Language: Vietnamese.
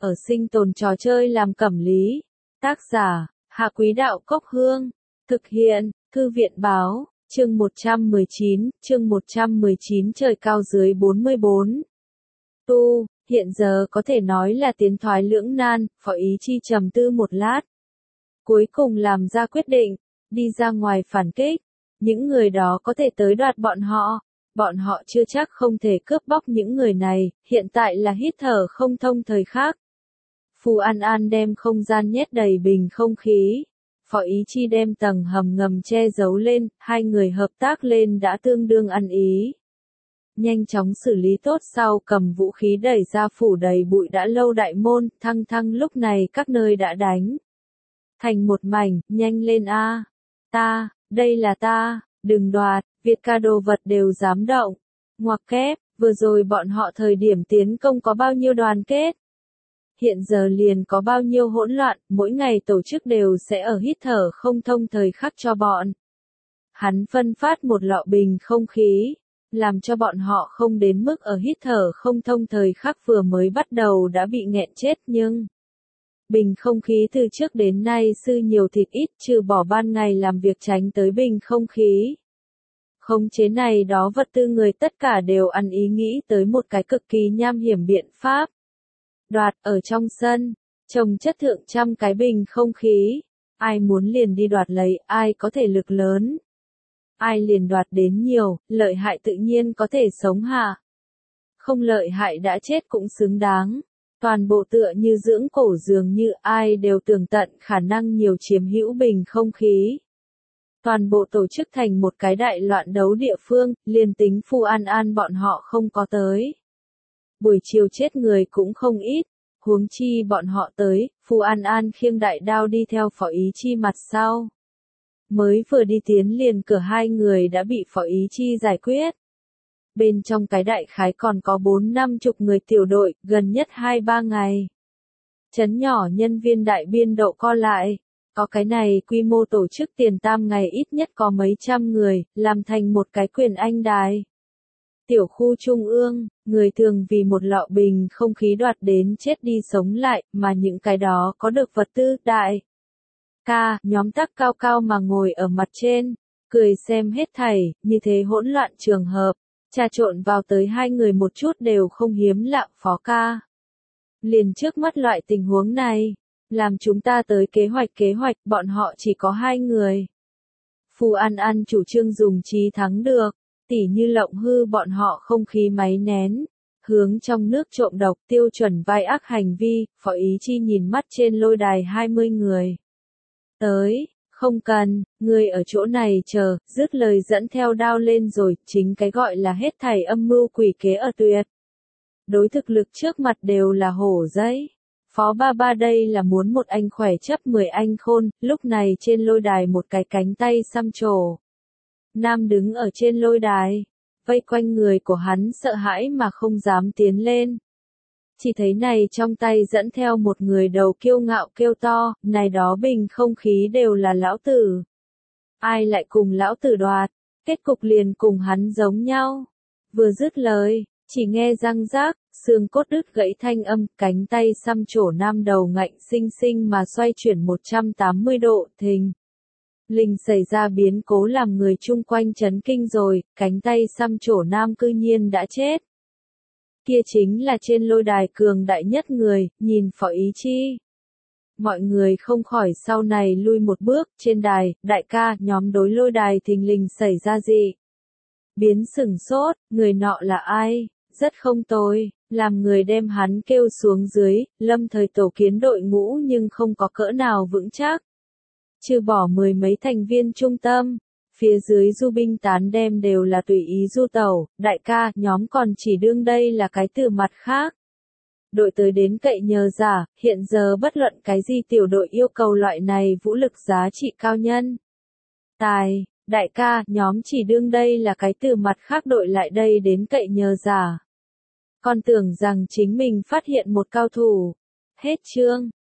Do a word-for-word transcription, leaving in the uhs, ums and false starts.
ở sinh tồn trò chơi làm cẩm lý. Tác giả, Hạ Quý Đạo Cốc Hương. Thực hiện, Thư viện Báo, chương một trăm mười chín, chương một trăm mười chín trời cao dưới bốn mươi bốn. Tu, hiện giờ có thể nói là tiến thoái lưỡng nan, Phó Ý Chi trầm tư một lát. Cuối cùng làm ra quyết định, đi ra ngoài phản kích. Những người đó có thể tới đoạt bọn họ. Bọn họ chưa chắc không thể cướp bóc những người này, hiện tại là hít thở không thông thời khắc. Phù An An đem không gian nhét đầy bình không khí. Phó Ý Chi đem tầng hầm ngầm che giấu lên, hai người hợp tác lên đã tương đương ăn ý. Nhanh chóng xử lý tốt sau cầm vũ khí đẩy ra phủ đầy bụi đã lâu đại môn, thăng thăng lúc này các nơi đã đánh. Thành một mảnh, nhanh lên a, ta, đây là ta, đừng đoạt, Việt ca đồ vật đều dám động. Ngoặc kép, vừa rồi bọn họ thời điểm tiến công có bao nhiêu đoàn kết. Hiện giờ liền có bao nhiêu hỗn loạn, mỗi ngày tổ chức đều sẽ ở hít thở không thông thời khắc cho bọn. Hắn phân phát một lọ bình không khí, làm cho bọn họ không đến mức ở hít thở không thông thời khắc vừa mới bắt đầu đã bị nghẹn chết nhưng... Bình không khí từ trước đến nay sư nhiều thịt ít trừ bỏ ban ngày làm việc tránh tới bình không khí. Khống chế này đó vật tư người tất cả đều ăn ý nghĩ tới một cái cực kỳ nham hiểm biện pháp. Đoạt ở trong sân, trồng chất thượng trăm cái bình không khí. Ai muốn liền đi đoạt lấy, ai có thể lực lớn. Ai liền đoạt đến nhiều, lợi hại tự nhiên có thể sống hạ. Không lợi hại đã chết cũng xứng đáng. Toàn bộ tựa như dưỡng cổ dường như ai đều tường tận khả năng nhiều chiếm hữu bình không khí. Toàn bộ tổ chức thành một cái đại loạn đấu địa phương, liền tính Phù An An bọn họ không có tới. Buổi chiều chết người cũng không ít, huống chi bọn họ tới, Phù An An khiêng đại đao đi theo Phó Ý Chi mặt sau. Mới vừa đi tiến liền cửa hai người đã bị Phó Ý Chi giải quyết. Bên trong cái đại khái còn có bốn năm chục người tiểu đội, gần nhất hai ba ngày. Chấn nhỏ nhân viên đại biên độ co lại. Có cái này quy mô tổ chức tiền tam ngày ít nhất có mấy trăm người, làm thành một cái quyền anh đài. Tiểu khu trung ương, người thường vì một lọ bình không khí đoạt đến chết đi sống lại, mà những cái đó có được vật tư đại. Ca, nhóm tác cao cao mà ngồi ở mặt trên, cười xem hết thảy, như thế hỗn loạn trường hợp. Trà trộn vào tới hai người một chút đều không hiếm lạ, Phó ca. Liền trước mắt loại tình huống này, làm chúng ta tới kế hoạch kế hoạch, bọn họ chỉ có hai người. Phù An An chủ trương dùng trí thắng được, tỉ như lộng hư bọn họ không khí máy nén, hướng trong nước trộm độc tiêu chuẩn vai ác hành vi, Phó Ý Chi nhìn mắt trên lôi đài hai mươi người. Tới. Không cần, người ở chỗ này chờ, dứt lời dẫn theo đao lên rồi, chính cái gọi là hết thảy âm mưu quỷ kế ở tuyệt. Đối thực lực trước mặt đều là hổ giấy. Phó ba ba đây là muốn một anh khỏe chấp mười anh khôn, lúc này trên lôi đài một cái cánh tay xăm trổ. Nam đứng ở trên lôi đài, vây quanh người của hắn sợ hãi mà không dám tiến lên. Chỉ thấy này trong tay dẫn theo một người đầu kiêu ngạo kêu to, này đó bình không khí đều là lão tử. Ai lại cùng lão tử đoạt, kết cục liền cùng hắn giống nhau. Vừa dứt lời, chỉ nghe răng rác, xương cốt đứt gãy thanh âm, cánh tay xăm trổ nam đầu ngạnh sinh sinh mà xoay chuyển một trăm tám mươi độ, thình. Linh xảy ra biến cố làm người chung quanh chấn kinh rồi, cánh tay xăm trổ nam cư nhiên đã chết. Kia chính là trên lôi đài cường đại nhất người, nhìn Phó Ý Chi. Mọi người không khỏi sau này lui một bước, trên đài, đại ca, nhóm đối lôi đài thình lình xảy ra gì? Biến sửng sốt, người nọ là ai? Rất không tồi, làm người đem hắn kêu xuống dưới, lâm thời tổ kiến đội ngũ nhưng không có cỡ nào vững chắc. Trừ bỏ mười mấy thành viên trung tâm. Phía dưới du binh tán đem đều là tùy ý du tẩu, đại ca, nhóm còn chỉ đương đây là cái từ mặt khác. Đội tới đến cậy nhờ giả, hiện giờ bất luận cái gì tiểu đội yêu cầu loại này vũ lực giá trị cao nhân. Tài, đại ca, nhóm chỉ đương đây là cái từ mặt khác đội lại đây đến cậy nhờ giả. Còn tưởng rằng chính mình phát hiện một cao thủ. Hết chương.